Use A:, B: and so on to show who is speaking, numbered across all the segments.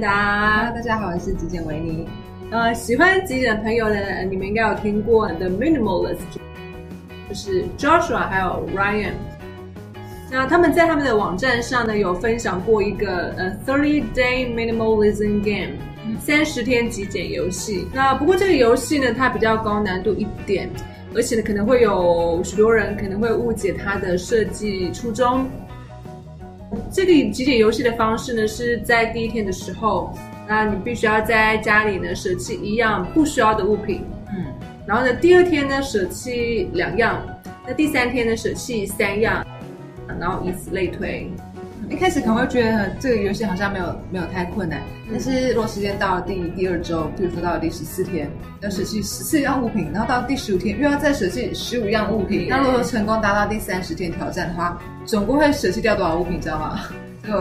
A: 达。
B: 大家好，我是极简维尼。
A: 喜欢极简的朋友呢，你们应该有听过 The Minimalist， 就是 Joshua 还有 Ryan。那他们在他们的网站上呢，有分享过一个30-day minimalism game， 30天极简游戏。那不过这个游戏呢，它比较高难度一点，而且呢，可能会有许多人可能会误解它的设计初衷。这个极简游戏的方式呢，是在第一天的时候，那你必须要在家里呢舍弃一样不需要的物品，然后呢，第二天呢舍弃2样，那第三天呢舍弃3样，然后以此类推。
B: 一开始可能会觉得这个游戏好像没有太困难，但是如果时间到了第2周，比如说到了第14天，要舍弃14样物品，然后到第15天又要再舍弃15样物品。那如果成功达到第30天挑战的话，总共会舍弃掉多少物品，知道吗？有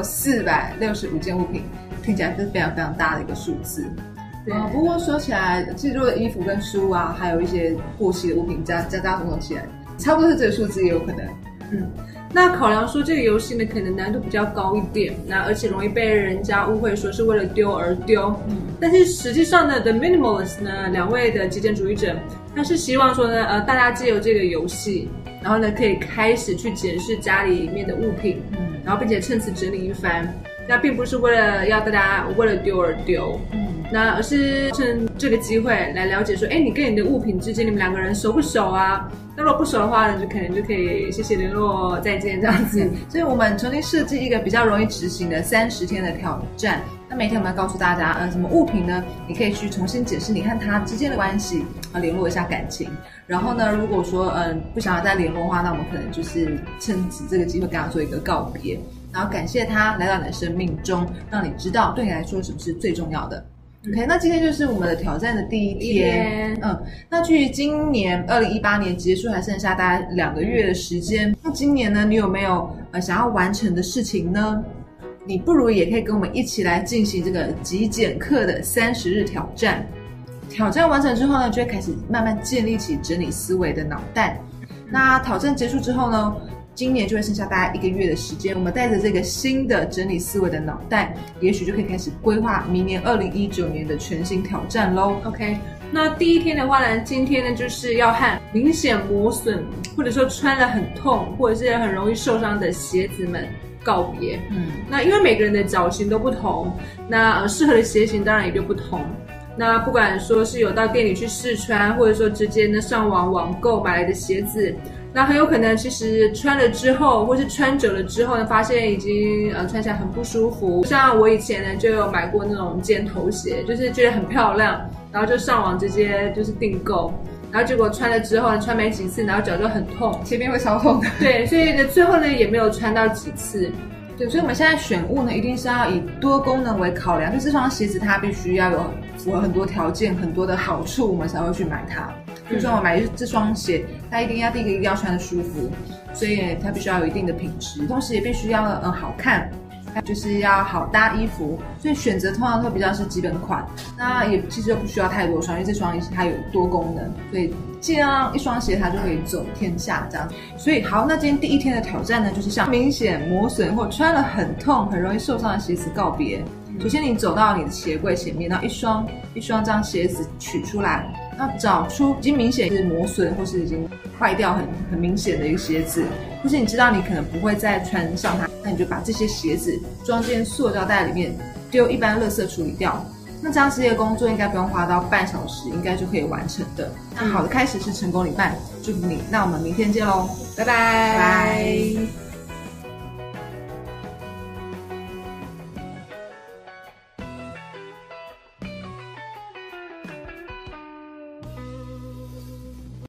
B: 465件物品，听起来是非常非常大的一个数字。不过说起来，其实如果衣服跟书啊，还有一些过期的物品加总起来，差不多是这个数字也有可能。
A: 那考量说这个游戏呢，可能难度比较高一点，那而且容易被人家误会说是为了丢而丢。但是实际上呢 ，The Minimalist 呢，2位的极简主义者，他是希望说呢，大家借由这个游戏，然后呢，可以开始去检视家里面的物品，然后并且趁此整理一番。那并不是为了要大家为了丢而丢，那而是趁这个机会来了解说，你跟你的物品之间，你们2个人熟不熟啊？那如果不熟的话呢，就可能就可以谢谢联络，再见这样子。
B: 所以我们重新设计一个比较容易执行的30天的挑战。那每天我们要告诉大家，什么物品呢？你可以去重新解释你和他之间的关系，联络一下感情。然后呢，如果说不想要再联络的话，那我们可能就是趁此这个机会跟他做一个告别，然后感谢他来到你的生命中，让你知道对你来说什么是最重要的。OK， 那今天就是我们的挑战的第一天。那距离今年2018年结束还剩下大概2个月的时间。那今年呢，你有没有想要完成的事情呢？你不如也可以跟我们一起来进行这个极简课的30日挑战。挑战完成之后呢，就会开始慢慢建立起整理思维的脑袋。那挑战结束之后呢，今年就会剩下大概1个月的时间，我们带着这个新的整理思维的脑袋，也许就可以开始规划明年2019年的全新挑战咯。
A: OK， 那第一天的话呢，今天呢就是要和明显磨损，或者说穿了很痛，或者是很容易受伤的鞋子们告别。那因为每个人的脚型都不同，那适合的鞋型当然也就不同。那不管说是有到店里去试穿，或者说直接呢上网购买来的鞋子，那很有可能其实穿了之后，或是穿久了之后呢，发现已经穿起来很不舒服。像我以前呢就有买过那种尖头鞋，就是觉得很漂亮，然后就上网直接就是订购，然后结果穿了之后呢，穿没几次，然后脚就很痛，
B: 前面会超痛的。
A: 对，所以呢最后呢也没有穿到几次。
B: 对，所以我们现在选物呢，一定是要以多功能为考量，就这双鞋子它必须要有符合很多条件、很多的好处，我们才会去买它。比如说我买这双鞋，它第一个一定要穿得舒服，所以它必须要有一定的品质，同时也必须要好看，就是要好搭衣服，所以选择通常会比较是基本款。那也其实又不需要太多双，因为这双鞋它有多功能，所以尽量一双鞋它就可以走天下这样。所以好，那今天第一天的挑战呢，就是向明显磨损或穿了很痛、很容易受伤的鞋子告别。首先你走到你的鞋柜前面，然后一双这样鞋子取出来，然后找出已经明显是磨损或是已经坏掉很明显的一个鞋子，或是你知道你可能不会再穿上它，那你就把这些鞋子装进塑料袋里面，丢一般垃圾处理掉。那这样子的工作应该不用花到半小时，应该就可以完成的。那好的开始是成功一半，祝福你。那我们明天见咯，拜拜。